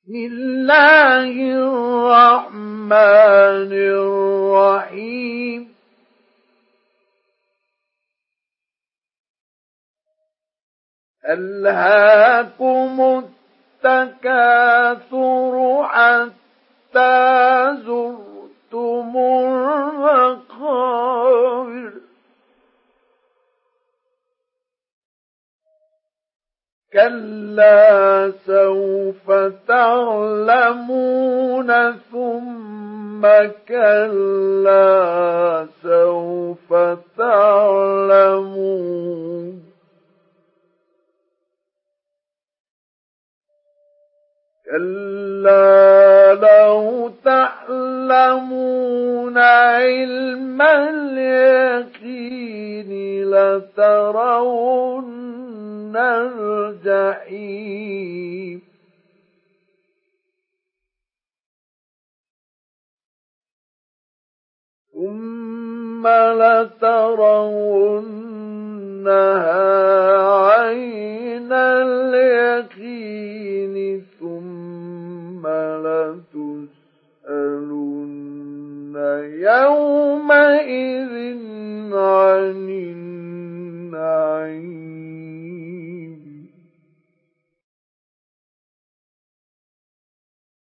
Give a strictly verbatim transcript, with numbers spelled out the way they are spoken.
بسم الله الرحمن الرحيم ألهاكم التكاثر حتى زرتم المقابر كلا سوف تعلمون ثم كلا سوف تعلمون كلا لو تعلمون علم اليقين لترون الجحيم ثم لترونها عين اليقين ثم لتسألن يومئذ عن